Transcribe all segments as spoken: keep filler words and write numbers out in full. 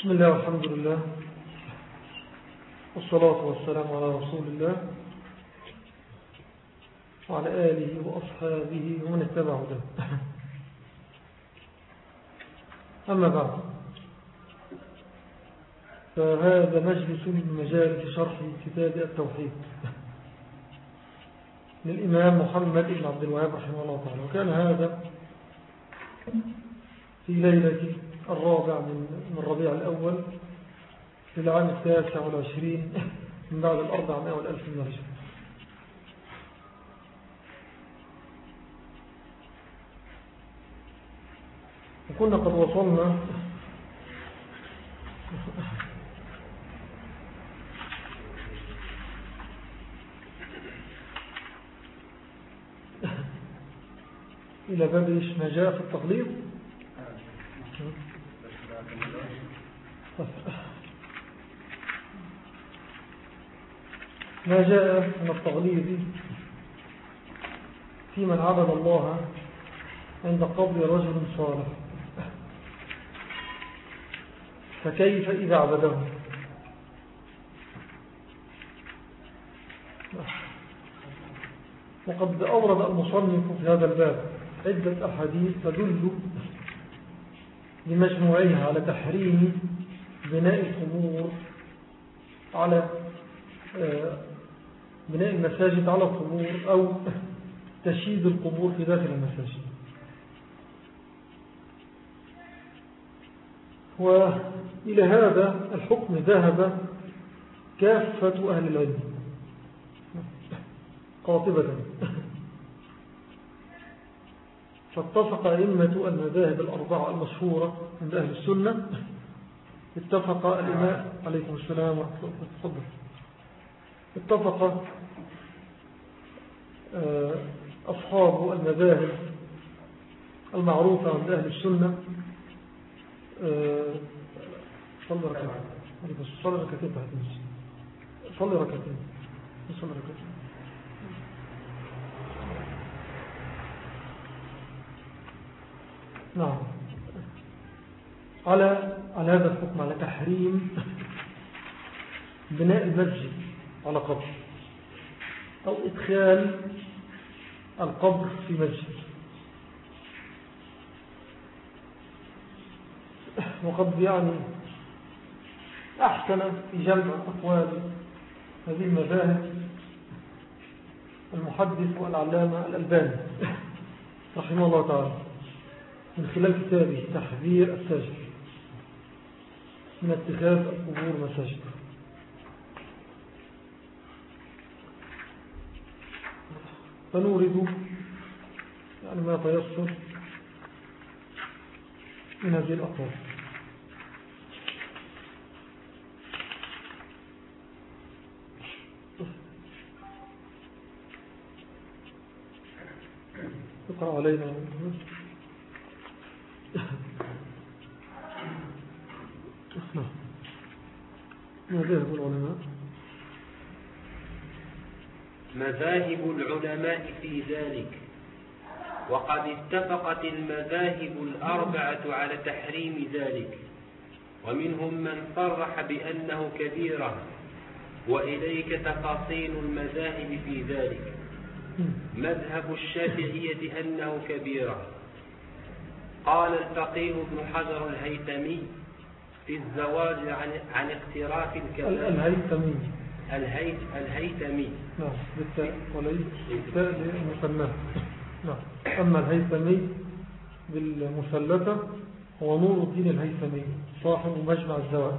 بسم الله والحمد لله والصلاة والسلام على رسول الله وعلى آله وأصحابه ومن اتبع هداه. أما بعد، فهذا مجلس من مجالس شرح كتاب التوحيد للإمام محمد بن عبد الوهاب رحمه الله تعالى. وكان هذا في ليلة الرابع من الربيع الأول في العام التاسع والعشرين من بعد الأربعمائة والألف من الهجرة. وكنا قد وصلنا إلى باب ما جاء في التقليد. ما جاء من التغليظ في من عبد الله عند قبر رجل صالح، فكيف إذا عبده؟ وقد أورد المصنف في هذا الباب عدة أحاديث تدل بمجموعها على تحريم بناء القبور، على بناء المساجد على القبور أو تشييد القبور في داخل المساجد. وإلى هذا الحكم ذهب كافة أهل العلم قاطبة، فاتفق أئمة المذاهب الأربعة المشهورة عند أهل السنة. اتفق الإمام عليكم السلام ورحمة الله وبركاته. اتفق أصحاب المذاهب المعروفة عند أهل السنة. صلي ركعتين صلي ركعتين صلي ركعتين صلي ركعتين نعم، على على هذا الحكم، على تحريم بناء المسجد على قبر أو إدخال القبر في مسجد. وقد يعني أحسن في جمع أقوال هذه المذاهب المحدث والعلامة الألباني رحمه الله تعالى من خلال كتابه تحذير الساجد من اتخاذ القبور مساجد. فنورد يعني ما تيسر من هذه الأقوال. اقرأ علينا. مذاهب العلماء مذاهب العلماء في ذلك. وقد اتفقت المذاهب الأربعة على تحريم ذلك، ومنهم من صرح بأنه كبيرة، وإليك تفاصيل المذاهب في ذلك. مذهب الشافعية أنه كبيرة. قال الفقيه ابن حجر الهيثمي في الزواج عن, عن اقتراف الكبائر. الهيثمي الهيث الهيثمي نعم بالتاء وليس بالتاء المثنى. نعم. أما الهيثمي بالمثلثة هو نور الدين الهيثمي صاحب مجمع الزواج.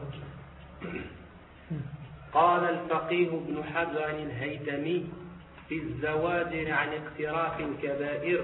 قال الفقيه ابن حجر الهيثمي في الزواج عن اقتراف الكبائر: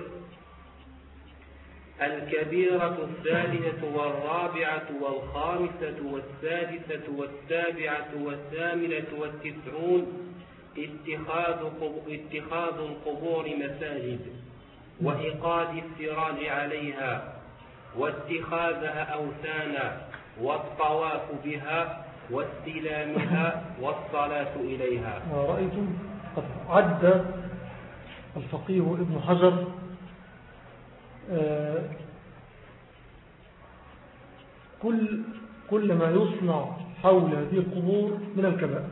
الكبيرة الثالثة والرابعة والخامسة والسادسة والسابعة والثامنة والتسعون اتخاذ اتخاذ القبور مساجد، وإيقاد السراج عليها، واتخاذها أوثانا، والطواف بها، واستلامها، والصلاة إليها. رأيتم قد عد الفقيه ابن حجر كل كل ما يصنع حول هذه القبور من الكبائر.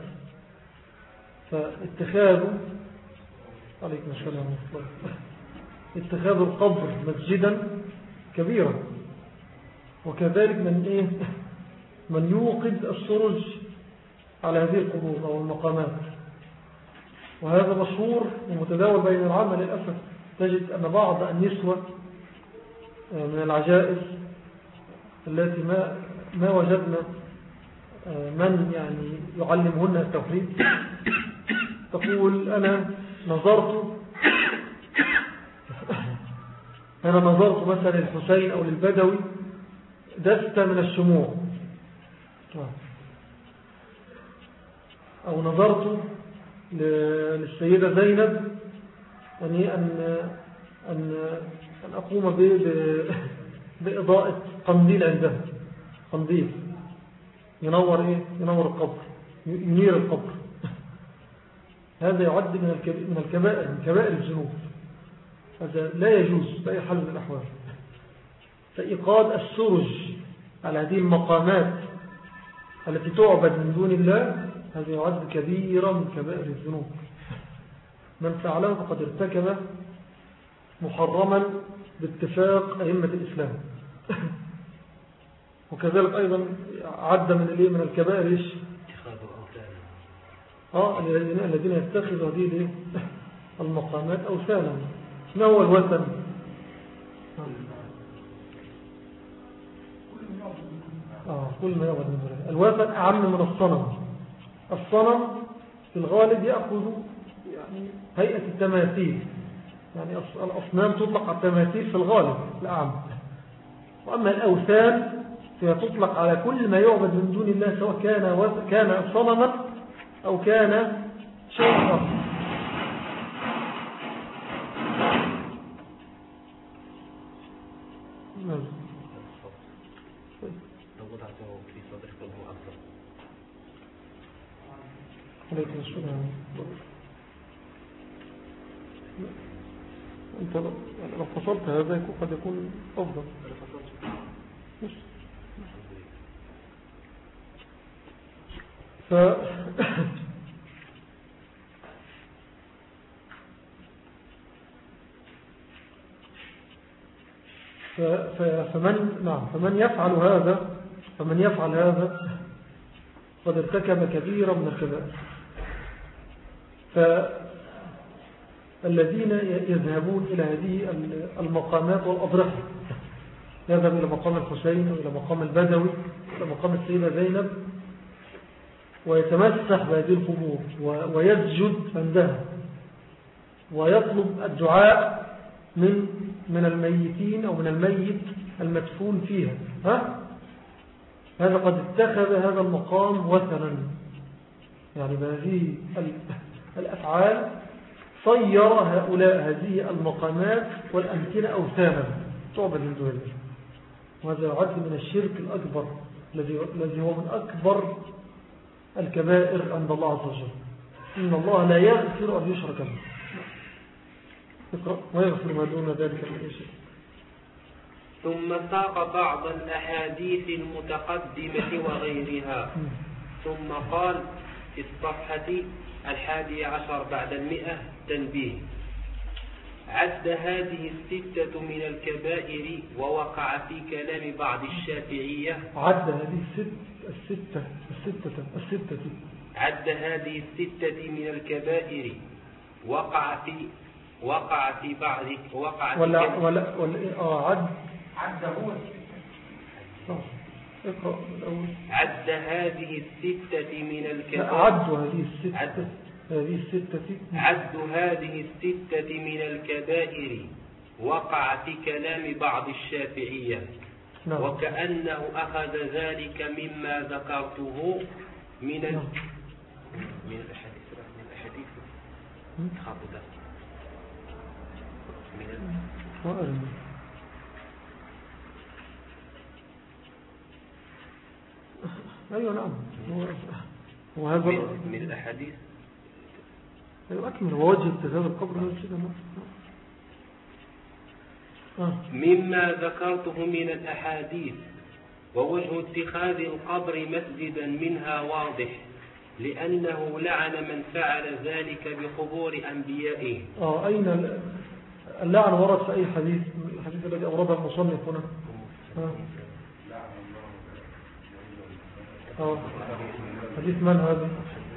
فاتخاذ عليكم السلام اتخاذ القبر مسجدا كبيرا. وكذلك من إيه من يوقد السرج على هذه القبور أو المقامات. وهذا مشهور ومتداول بين العامة للأسف. تجد أن بعض النسوة من العجائز التي ما ما وجدنا من يعني يعلمهن التوحيد تقول أنا نظرت أنا نظرت مثلا للحسين أو للبدوي دست من الشموع، أو نظرت للسيدة زينب يعني أن أن أن أقوم بإضاءة قنديل عندها، قنديل ينور إيه ينور القبر، ينير القبر. هذا يعد من الكبائر، من كبائر الذنوب. هذا لا يجوز بأي حال من الأحوال. فإيقاد السرج على هذه المقامات التي تعبد من دون الله هذا يعد كبيرا من كبائر الذنوب. من فعله فقد ارتكب محرما باتفاق أئمة الإسلام. وكذلك أيضا عد من الإيه من الكبائر إيش آه الذين يتخذوا هذه المقامات أوثانا. ما هو الوثن؟ آه كل ما يعبد من دون الله. الوثن أعم من الصنم. الصنم في الغالب يأخذ يعني هيئة التماثيل، يعني الأصنام تطلق على التماثيل في الغالب الأعم. وأما الأوثان فهي تطلق على كل ما يعبد من دون الله سواء كان كان صنما أو كان شيء آخر. لو وضعته في صدرك هو أفضل. عليكم السلام. أنت لو فصلت هذا قد يكون أفضل. ف فمن نعم فمن يفعل هذا فمن يفعل هذا قد ارتكب كبيرا من الكبائر. فالذين يذهبون إلى هذه المقامات والأضرحة، يذهب إلى مقام الحسين وإلى مقام البدوي إلى مقام السيدة زينب ويتمسح بهذه القبور ويسجد عندها ويطلب الدعاء من من الميتين أو من الميت المدفون فيها، ها؟ هذا قد اتخذ هذا المقام وثنا. يعني بهذه الأفعال صير هؤلاء هذه المقامات والأمكنة أوثانا تعبد من دون الله. وهذا يعد من الشرك الأكبر الذي هو من أكبر الكبائر عند الله عز وجل. إن الله لا يغفر أن يشرك به اقرأ ويغفر ما دون ذلك من شيء. ثم ساق بعض الأحاديث المتقدمة وغيرها ثم قال في الصفحة الحادي عشر بعد المئة تنبيه: عد هذه الستة من الكبائر ووقع في كلام بعض الشافعية. عد هذه الست الستة الستة الستة عد هذه الستة من الكبائر وقع في وقع في بعض وقع في ولا ولا ولا اه عد عد هو اقرأ الأول. عد هذه الستة من الكبائر. عد هذه الستة عد هذه الستة عد هذه الستة من الكبائر وقع في كلام بعض الشافعية. نعم. وكأنه أخذ ذلك مما ذكرته من ال... نعم. من الأحاديث من الأحاديث خاطئة من ال... أيوة نعم. وهذا من, من الأحاديث أيوة أكمل ووجه اتخاذ القبر مسجدا. مما ذكرته من الأحاديث ووجه اتخاذ القبر مسجدا منها واضح، لأنه لعن من فعل ذلك بقبور أنبيائه. آه أين اللعن ورد في أي حديث؟ الحديث الذي أورده المصنف هنا. آه. آه. حديث من هذا؟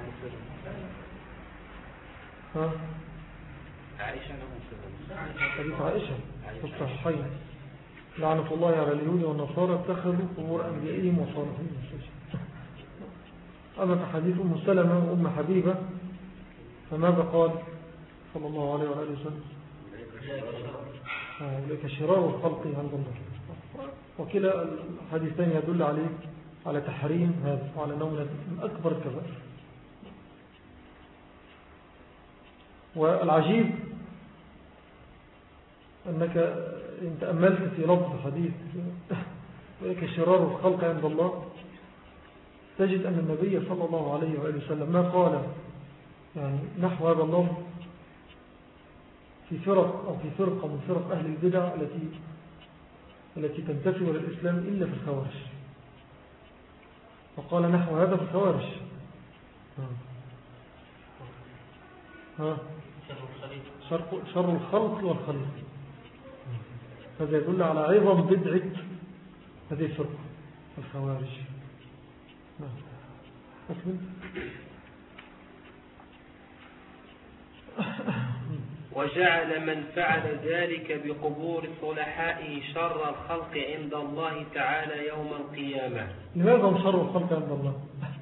ها؟ عائشة. حديث عائشة في الصحيحين: لعنة الله على اليهود والنصارى اتخذوا قبور أنبيائهم وصالحين. أما حديث أم سلمة وأم حبيبة فماذا قال صلى الله عليه وآله وسلم؟ أولئك شرار الخلق عند الله. وكلا الحديثين يدل عليه على تحريم هذا وعلى أنه من أكبر الكبائر. والعجيب أنك إن تأملت في لفظ الحديث أولئك شرار الخلق عند الله، تجد أن النبي صلى الله عليه وآله وسلم ما قال يعني نحو هذا اللفظ في فرق أو في فرقة من فرق أهل البدع التي التي تنتفي للإسلام إلا في الخوارج، فقال نحو هذا في الخوارج. ها شر الخلق والخلق. هذا يدل على عظم بدعة هذه الفرقة الخوارج. أكمل. وجعل من فعل ذلك بقبور صلحائه شر الخلق عند الله تعالى يوم القيامة. لماذا هم شر الخلق عند الله؟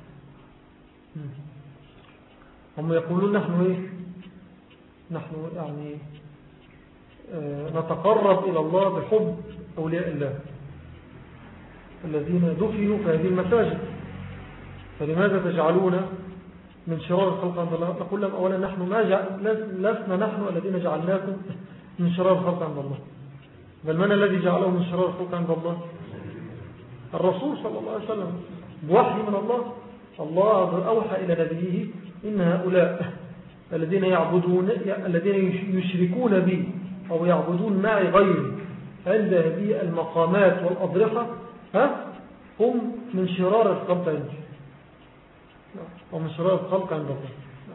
هم يقولون نحن إيه؟ نحن يعني آه نتقرب إلى الله بحب أولياء الله الذين دفنوا في هذه المساجد، فلماذا تجعلون من شرار الخلق عند الله؟ نقول لهم أولا نحن ما جعل لسنا نحن الذين جعلناكم من شرار الخلق عند الله، بل من الذي جعله من شرار الخلق عند الله؟ الرسول صلى الله عليه وسلم بوحي من الله. الله أوحى إلى نبيه إن هؤلاء الذين يعبدون الذين يشركون بي أو يعبدون معي غيري عند هذه المقامات والأضرحة ها هم من شرار الخلق عندي ومن شرار الخلق عند الله.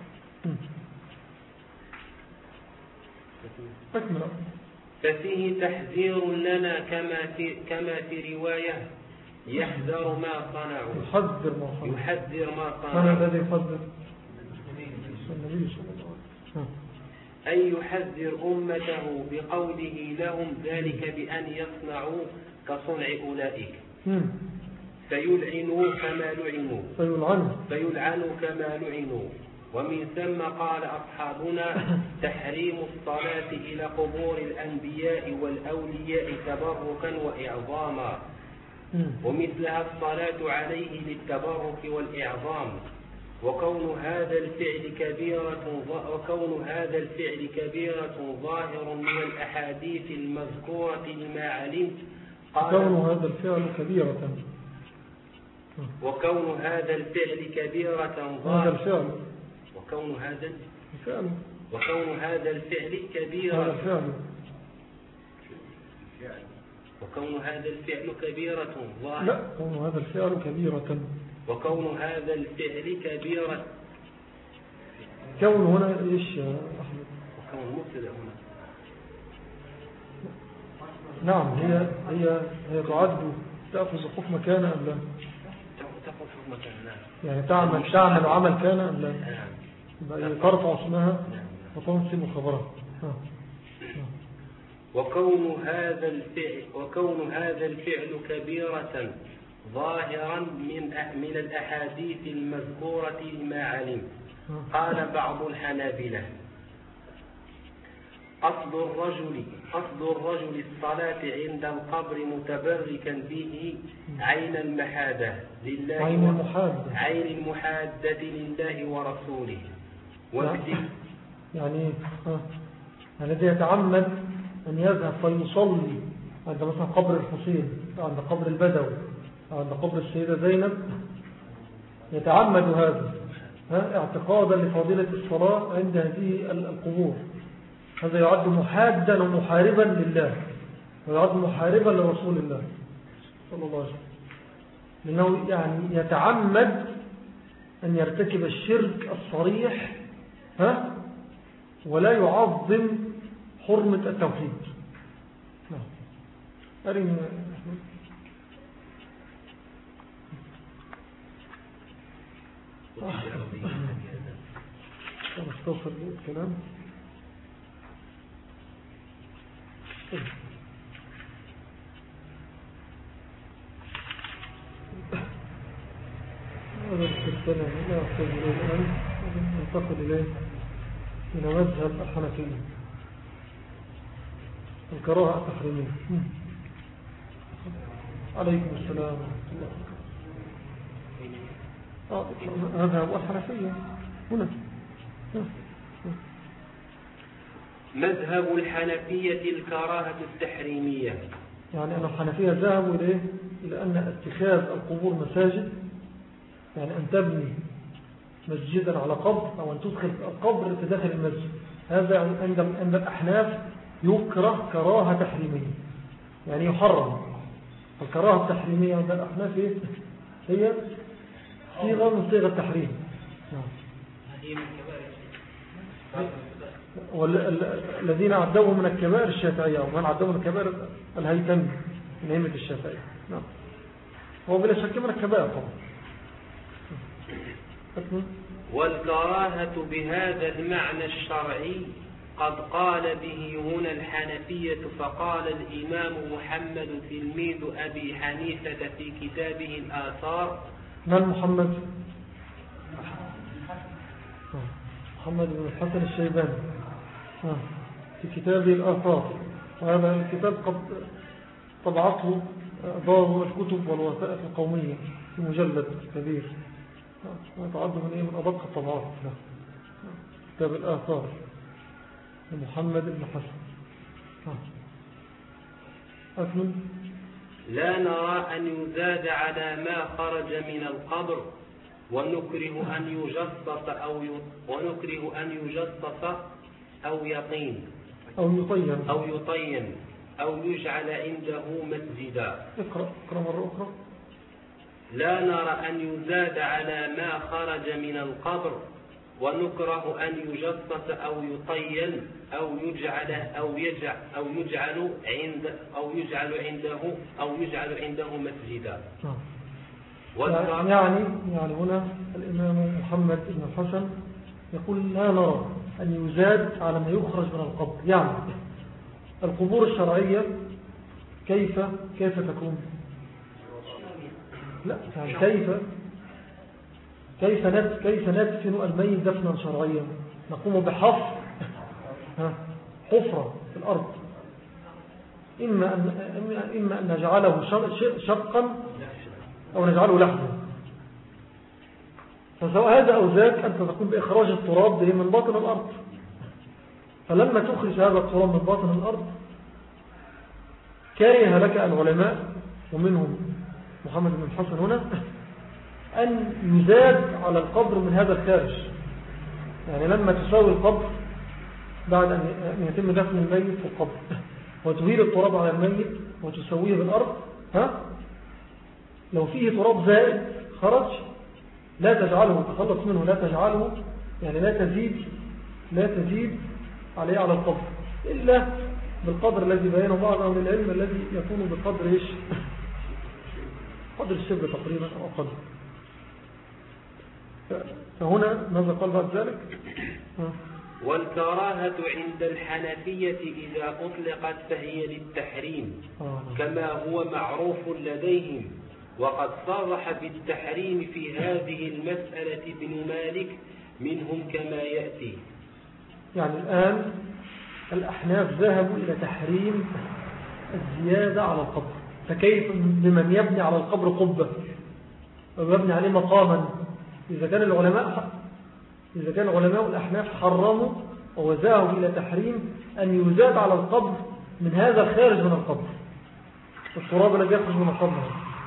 أكمل. ففيه تحذير لنا كما في, كما في رواية يحذر ما صنعوا يحذر ما صنعوا يحذر ما صنعوا. من الذي يحذر؟ النبي صلى الله عليه وسلم. أن يحذر أمته بقوله لهم ذلك بأن يصنعوا كصنع أولئك فيلعنوا كما لعنوا فيلعنوا فيلعنوا كما لعنوا. ومن ثم قال أصحابنا تحريم الصلاة إلى قبور الأنبياء والأولياء تبركا وإعظاما، ومثلها الصلاة عليه للتبرك والإعظام. وكون هذا الفعل كبيرة وكون هذا الفعل كبيرة ظاهر من الأحاديث المذكورة لما علمت. كون هذا الفعل كبيرة وكون هذا الفعل كبيرة ظاهر وكون هذا الفعل وكون هذا الفعل كبيرة وكون هذا الفعل كبيرة ظاهر لا كون هذا الفعل كبيرة وكون هذا الفعل كبيرة. كون هنا ايش يا احمد؟ وكون مبتدا هنا. نعم هي هي هي تعد تأخذ حكم كان أم لا؟ تأخذ حكم كان. نعم. يعني تعمل تعمل عمل كان أم لا؟ نعم. ترفع اسمها وتنصب خبرها. وكون هذا الفعل وكون هذا الفعل كبيرة ظاهرا من من الأحاديث المذكورة لما علم. قال بعض الحنابلة أصل الرجل أصل الرجل الصلاة عند القبر متبركا به عين المحادة لله عين المحادة عين المحادة لله ورسوله. يعني يعني الذي يتعمد أن يذهب فيصلي عند مثلا قبر الحسين عند قبر البدوي عند قبر السيدة زينب يتعمد هذا اعتقادا لفضيلة الصلاة عند هذه القبور، هذا يعد محادا ومحاربا لله ويعد محاربا لرسول الله صلى الله عليه وسلم. لأنه يعني يتعمد أن يرتكب الشرك الصريح ها ولا يعظم حرمة التوحيد. نعم. أرين أستغفر الكلام. هذا الكلام لا أحتاج إليه الآن، ننتقل إليه إلى مذهب الحنفية الكراهة التحريمية. عليكم السلام ورحمة الله وبركاته. مذهب الحنفية هنا. مذهب الحنفية الكراهة التحريمية، يعني أن الحنفية ذهبوا إليه إلى أن اتخاذ القبور مساجد، يعني أن تبني مسجدا على قبر أو أن تدخل القبر في داخل المسجد، هذا عند الأحناف يكره كراهة تحريمية، يعني يحرم. الكراهة التحريمية عند الأحناف هي صيغة من صيغة التحريم. والذين عدوه من الكبائر الشافعية، ومن عدوه من الكبائر الهيثمي من أئمة الشافعية. نعم، هو بلا شك من الكبائر طبعا. والكراهة بهذا المعنى الشرعي قد قال به هنا الحنفية، فقال الإمام محمد تلميذ أبي حنيفة في كتابه الآثار. من محمد؟ محمد بن الحسن الشيباني في كتابه الآثار، وهذا الكتاب قد طبعته دار الكتب والوثائق القومية في مجلد كبير، ويتعد من ايه من أدق الطبعات. كتاب الآثار لمحمد بن حسن. أكمل. لا نرى أن يزاد على ما خرج من القبر، ونكره أن يجصص أو ي... ونكره أن يجصص أو يطين أو يطين أو يطين أو يجعل عنده مسجدا. اقرأ اقرأ مرة أخرى. لا نرى أن يزاد على ما خرج من القبر، ونكره أن يجصص أو يطين أو يجعل أو يجعل أو يجعل عند أو يجعل عنده أو يجعل عنده مسجدا. يعني يعني هنا الإمام محمد بن الحسن يقول لا نرى أن يزاد على ما يخرج من القبر. يعني القبور الشرعية كيف كيف تكون؟ لا يعني كيف كيف ند كيف ندفن الميت دفنا شرعيا؟ نقوم بحفر حفرة في الأرض، إما أن إما أن نجعله شقا أو نجعله لحما. فسواء هذا أو ذاك أنت تقوم بإخراج التراب من باطن الأرض. فلما تخرج هذا التراب من باطن الأرض كره لك العلماء ومنهم محمد بن الحسن هنا أن يزاد على القبر من هذا الخارج. يعني لما تساوي القبر بعد أن يتم دفن الميت في القبر وتهيل التراب على الميت وتسويه بالأرض، ها لو فيه تراب زائد خرج لا تجعله تخلص منه، لا تجعله يعني لا تزيد لا تزيد عليه على القبر إلا بالقدر الذي بينه بعض أهل العلم الذي يكون بقدر إيش قدر الشبه تقريبا أو أقل. فهنا ماذا قال بعد ذلك؟ والكراهة عند الحنفية إذا أطلقت فهي للتحريم كما هو معروف لديهم، وقد صرح بالتحريم في هذه المسألة ابن مالك منهم كما يأتي. يعني الآن الأحناف ذهبوا إلى تحريم الزيادة على القبر، فكيف بمن يبني على القبر قبة ويبني عليه مقاما؟ إذا كان العلماء إذا كان علماء الأحناف حرموا وذهبوا إلى تحريم أن يزاد على القبر من هذا الخارج من القبر، التراب الذي يخرج من القبر،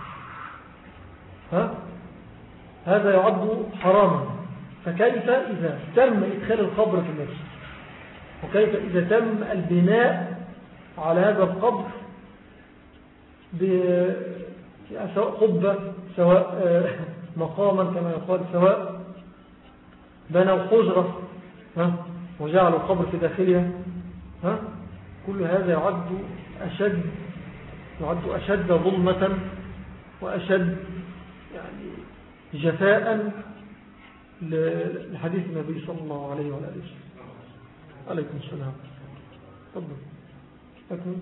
ها هذا يعد حراما. فكيف إذا تم إدخال القبر في المسجد، وكيف إذا تم البناء على هذا القبر سواء قبة سواء مقاما كما يقال، سواء بنوا حجرة وجعلوا القبر في داخلها، ها كل هذا يعد أشد يعد أشد ظلمة وأشد يعني جفاء لحديث النبي صلى الله عليه وعلى آله وسلم. عليكم السلام. تفضل. أكمل.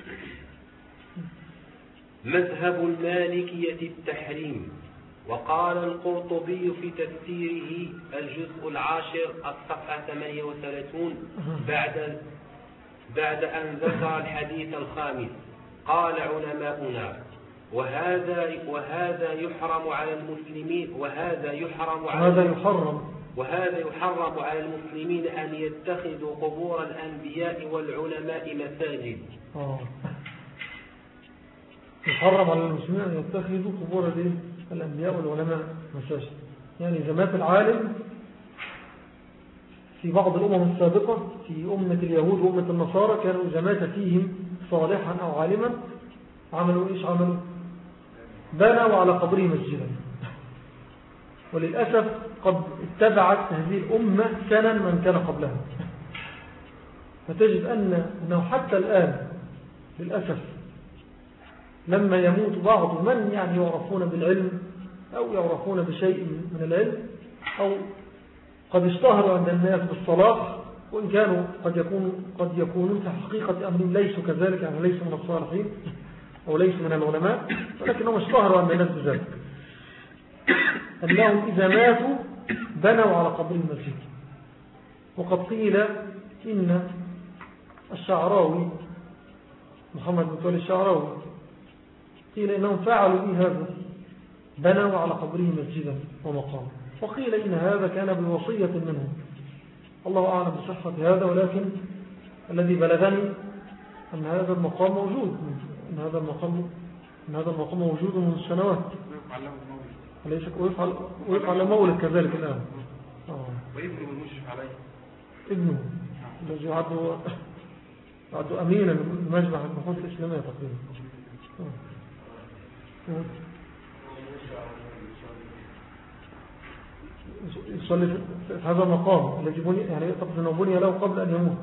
مذهب المالكية التحريم. وقال القرطبي في تفسيره الجزء العاشر الصفحة ثمانية وثلاثين بعد بعد أن ذكر الحديث الخامس، قال علماؤنا: وهذا وهذا يحرم على المسلمين وهذا يحرم على هذا يحرم وهذا يحرم على المسلمين أن يتخذوا قبور الأنبياء والعلماء مساجد. آه. يحرم على المسلمين أن يتخذوا قبور الأنبياء والعلماء مساجد. يعني إذا مات العالم في بعض الأمم السابقة، في أمة اليهود وأمة النصارى، كانوا إذا مات فيهم صالحا أو عالما عملوا إيش عملوا؟ بنوا على قبره مسجدا. وللأسف قد اتبعت هذه الأمة سنا من كان قبلها، فتجد أن أنه حتى الآن للأسف لما يموت بعض من يعني يعرفون بالعلم أو يعرفون بشيء من العلم أو قد اشتهروا عند الناس بالصلاة، وإن كانوا قد يكونوا قد يكونوا في حقيقة أمرهم ليسوا كذلك، يعني ليسوا من الصالحين أو ليسوا من العلماء، ولكنهم اشتهروا عند الناس بذلك، أنهم إذا ماتوا بنوا على قبر المسجد. وقد قيل إن الشعراوي محمد بن تولي الشعراوي قيل إنهم فعلوا به هذا، بنوا على قبره مسجدا ومقام. وقيل إن هذا كان بوصية منهم، الله أعلم بصحة هذا، ولكن الذي بلغني أن هذا المقام موجود، أن هذا المقام أن هذا المقام موجود منذ سنوات، ويفعل ويفعل مولد كذلك الآن. آه. وابنه المشرف عليه، ابنه الذي يعد يعد أمينا مجمع البحوث الإسلامية تقريبا. آه. يصلي في هذا المقام الذي بني، يعني طبعا بني له قبل أن يموت.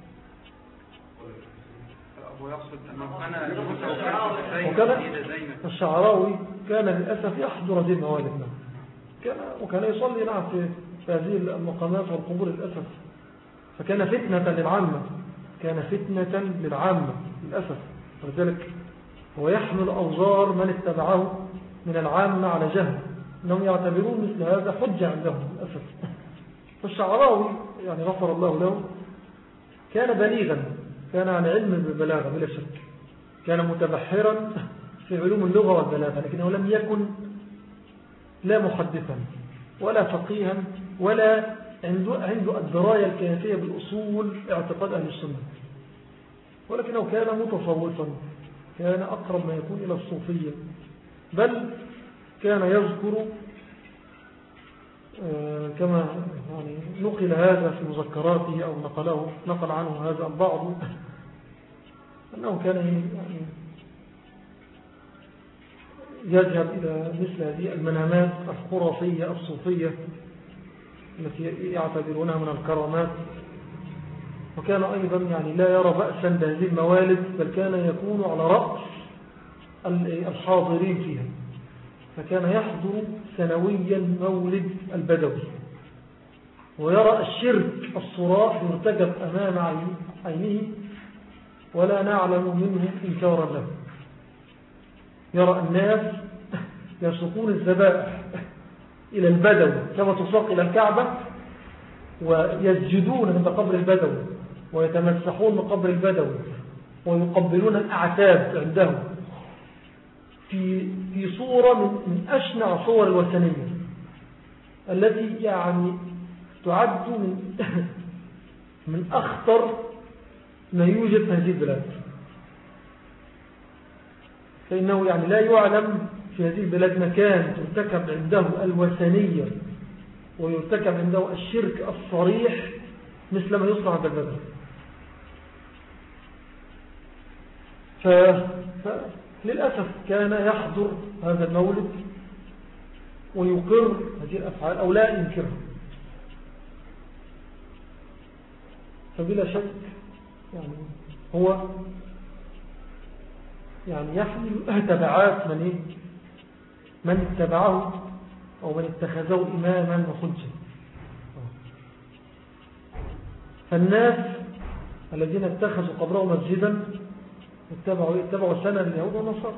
ويقصد أنه كان الشعراوي كان للأسف يحضر هذه الموالد، كان وكان يصلي نعم في هذه المقامات والقبور للأسف، فكان فتنة للعامة، كان فتنة للعامة للأسف. ولذلك هو يحمل أوزار من اتبعه من العامة على جهل، أنهم يعتبرون مثل هذا حجة عندهم للأسف. فالشعراوي يعني غفر الله له كان بليغا، كان عن علم بالبلاغة بلا شك، كان متبحرا في علوم اللغة والبلاغة، لكنه لم يكن لا محدثا ولا فقيها ولا عنده, عنده الدراية الكافية بالأصول اعتقاد أهل السنة، ولكنه كان متصوفا، كان أقرب ما يكون إلى الصوفية، بل كان يذكر كما يعني نقل هذا في مذكراته أو نقله نقل عنه هذا البعض، أنه كان يعني يذهب إلى مثل هذه المنامات الخرافية الصوفية التي يعتبرونها من الكرامات، وكان أيضا يعني لا يرى بأسا بهذه الموالد، بل كان يكون على رأس الحاضرين فيها، فكان يحضر سنويا مولد البدوي، ويرى الشرك الصراح يرتجب أمام عينه ولا نعلم منه إنكارا له. يرى الناس يسوقون الذبائح إلى البدوي كما تساق إلى الكعبة، ويسجدون عند قبر البدوي ويتمسحون من قبر البدوي ويقبلون الأعتاب عنده في في صورة من, من أشنع صور الوثنية التي يعني تعد من من أخطر ما يوجد في هذه البلاد، فإنه يعني لا يعلم في هذه البلاد مكان ترتكب عنده الوثنية ويرتكب عنده الشرك الصريح مثل ما يصنع عند البدوي. فللأسف كان يحضر هذا المولد ويقر هذه الأفعال أو لا ينكرها. فبلا شك يعني هو يعني يحمل تبعات من إيه؟ من اتبعه أو من اتخذه إماما وحجة. فالناس الذين اتخذوا قبره مسجدا اتبعوا اتبعوا سنة اليهود والنصارى.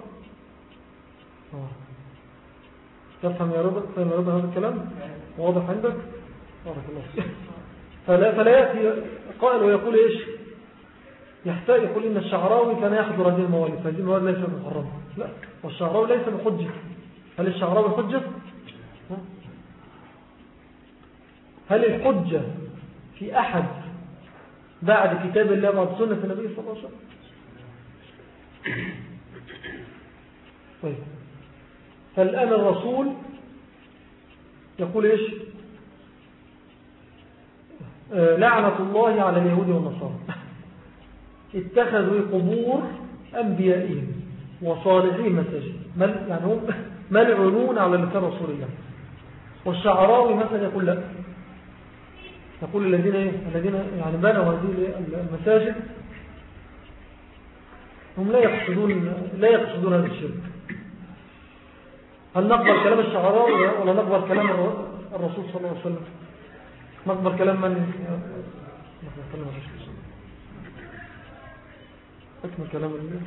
تفهم يا رب تفهم يا رب هذا الكلام واضح عندك؟ بارك الله فيك. فلا فلا يأتي قائل ويقول إيش؟ يحتاج يقول إن الشعراوي كان يحضر هذه الموالد، فهذه الموالد ليست محرمة. لا، والشعراوي ليس بحجة. هل الشعراوي حجة؟ هل الحجة في أحد بعد كتاب الله بعد سنة النبي صلى الله عليه وسلم؟ طيب، فالآن الرسول يقول إيش؟ آه لعنة الله على اليهود والنصارى اتخذوا قبور أنبيائهم وصالحين مساجد، يعني هم ملعونون على لسان رسول الله. والشعراوي مثلا يقول لا، يقول الذين إيه؟ الذين يعني بنوا هذه المساجد هم لا يقصدون لا يقصدون هذا الشرك. هل نقبل كلام الشعراوي ولا نقبل كلام الرسول صلى الله عليه وسلم؟ نقبل كلام من نقبل كلام الرسول صلى الله عليه وسلم. أكمل كلام الله.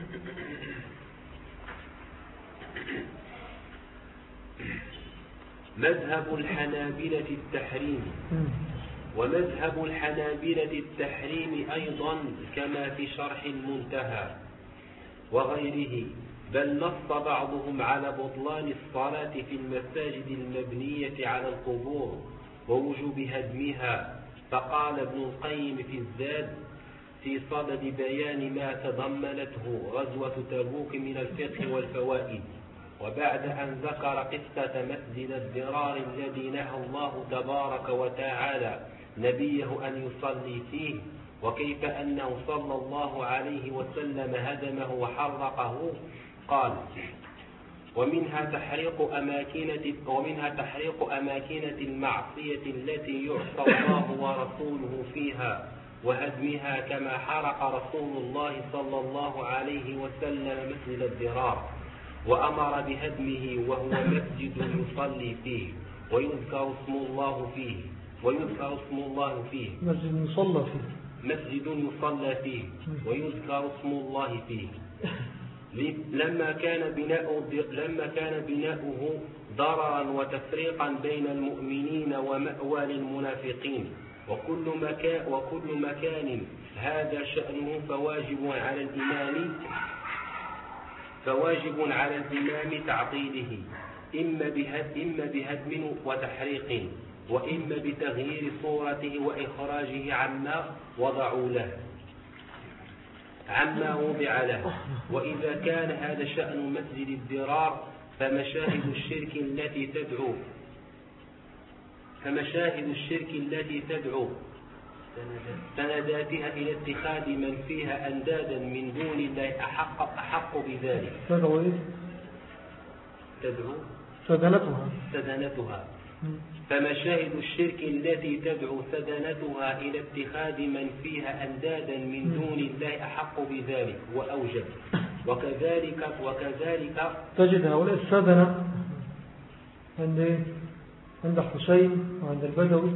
مذهب الحنابلة التحريم، ومذهب الحنابلة التحريم أيضا كما في شرح المنتهى وغيره، بل نص بعضهم على بطلان الصلاة في المساجد المبنية على القبور ووجوب هدمها. فقال ابن القيم في الزاد في صدد بيان ما تضمنته غزوة تبوك من الفقه والفوائد، وبعد أن ذكر قصة مسجد الضرار الذي نهى الله تبارك وتعالى نبيه أن يصلي فيه، وكيف أنه صلى الله عليه وسلم هدمه وحرقه، قال: ومنها تحريق أماكنة ومنها تحريق أماكنة المعصية التي يعصى الله ورسوله فيها وهدمها، كما حرق رسول الله صلى الله عليه وسلم مسجد الضرار وأمر بهدمه وهو مسجد يصلي فيه ويذكر اسم الله فيه ويذكر اسم الله فيه مسجد يصلى فيه مسجد يصلى فيه ويذكر اسم الله فيه لما كان بناؤه لما كان بناؤه ضررا وتفريقا بين المؤمنين ومأوى للمنافقين، وكل مكان وكل مكان هذا شأنه فواجب على الإمام فواجب على الإمام تعطيله، إما إما بهدم وتحريق، وإما بتغيير صورته وإخراجه عما وضعوا له عما وضع له. وإذا كان هذا شأن مسجد الضرار فمشاهد الشرك التي تدعو فمشاهد الشرك التي تدعو سنداتها إلى اتخاذ من فيها أندادا من دون الله أحق, أحق بذلك. تدعو إيه؟ تدعو سدنتها سدنتها فمشاهد الشرك التي تدعو سدنتها إلى اتخاذ من فيها أندادا من دون الله أحق بذلك وأوجب. وكذلك وكذلك تجد هؤلاء السدنة عند عند حسين وعند البدوي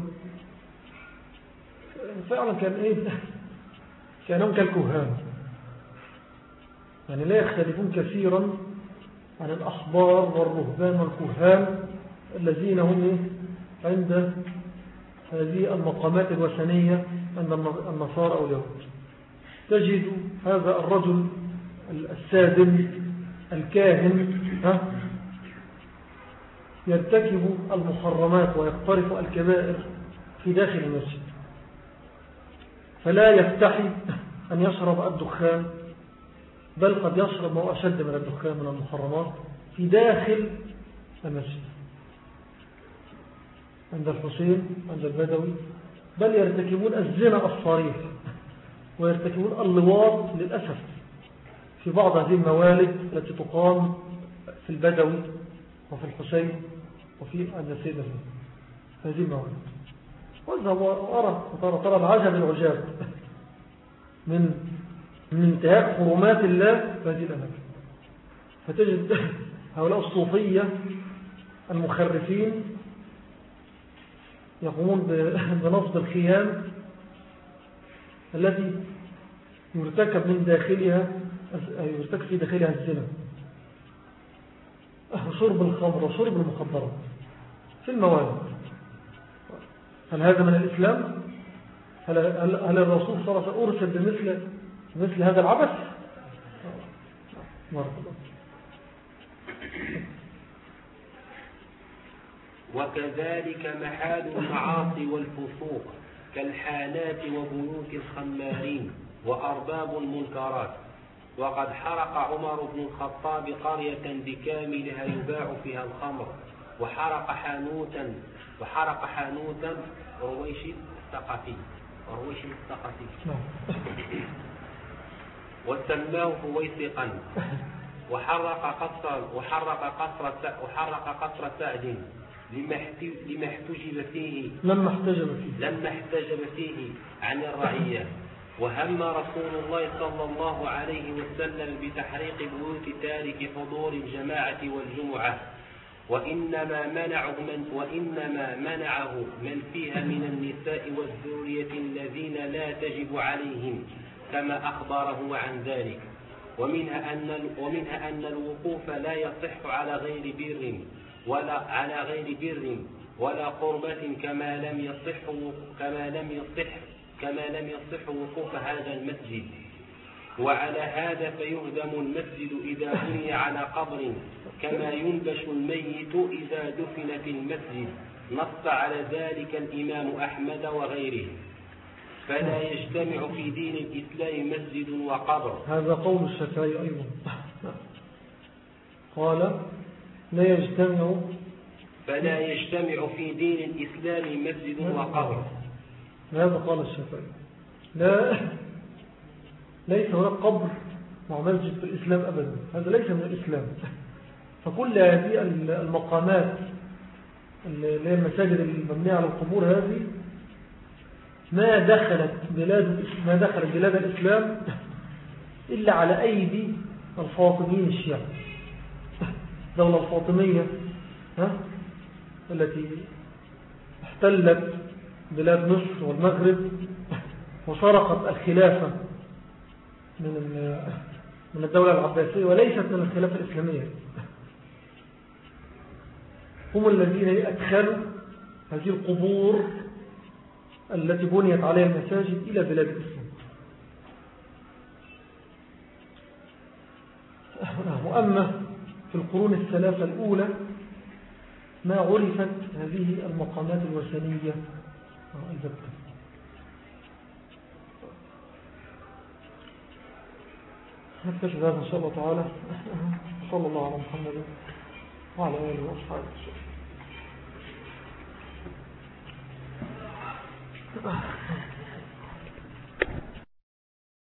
فعلا كان إيه كانوا كالكهان، يعني لا يختلفون كثيرا عن الأحبار والرهبان والكهان الذين هم عند هذه المقامات الوثنية عند النصارى أو اليهود. تجد هذا الرجل السادن الكاهن ها يرتكب المحرمات ويقترف الكبائر في داخل المسجد، فلا يفتحي أن يشرب الدخان، بل قد يشرب ما هو أشد من الدخان من المحرمات في داخل المسجد عند الحسين عند البدوي، بل يرتكبون الزنا الصريح ويرتكبون اللواط للأسف في بعض هذه الموالد التي تقام في البدوي وفي الحسين وفي النسيدة هذه المواد. واذهب وأرى ترى, ترى العجب العجاب من من انتهاك حرمات الله في هذه الأماكن. فتجد هؤلاء الصوفية المخرفين يقومون بنصب الخيام التي يرتكب من داخلها يرتكب في داخلها الزنا وشرب الخمر وشرب المخدرات في الموالد. هل هذا من الإسلام؟ هل, هل, هل الرسول صلى الله عليه وسلم أرسل بمثل مثل هذا العبث؟ وكذلك محال المعاصي والفسوق كالحانات وبيوت الخمارين وأرباب المنكرات. وقد حرق عمر بن الخطاب قرية بكاملها يباع فيها الخمر، وحرق حانوتا وحرق حانوتا رويش الثقفي ورويش الثقفي وسماه فويسقا، وحرق قصر وحرق قصر وحرق قصر سعد لما احتجب فيه لما احتجب فيه لما احتجب فيه عن الرعية. وهم رسول الله صلى الله عليه وسلم بتحريق بيوت تارك حضور الجماعة والجمعة، وإنما منعه من وإنما منعه من فيها من النساء والذرية الذين لا تجب عليهم كما أخبره عن ذلك. ومنها أن ومنها أن الوقوف لا يصح على غير بر ولا على غير بر ولا قربة كما لم يصح كما لم يصح كما لم يصح وقوف هذا المسجد. وعلى هذا فيهدم المسجد إذا بني على قبر كما ينبش الميت إذا دفن في المسجد. نص على ذلك الإمام أحمد وغيره. فلا يجتمع في دين الإسلام مسجد وقبر. هذا قول الشافعي أيضا، قال لا يجتمع فلا يجتمع في دين الإسلام مسجد وقبر. هذا قال الشافعي، لا ليس هناك قبر مع مسجد في الإسلام أبدا، هذا ليس من الإسلام. فكل هذه المقامات اللي هي المساجد المبنية على القبور هذه ما دخلت بلاد ما دخلت بلاد الإسلام إلا على أيدي الفاطميين الشيعة. الدولة الفاطمية ها التي احتلت بلاد مصر والمغرب وسرقت الخلافة من من الدولة العباسية وليست من الخلافة الإسلامية، هم الذين أدخلوا هذه القبور التي بنيت عليها المساجد إلى بلاد الإسلام. وأما في القرون الثلاثة الأولى ما عرفت هذه المقامات الوثنية البتة. نكتشف هذا إن شاء الله تعالى. صلى الله على محمد وعلى آله وصحبه.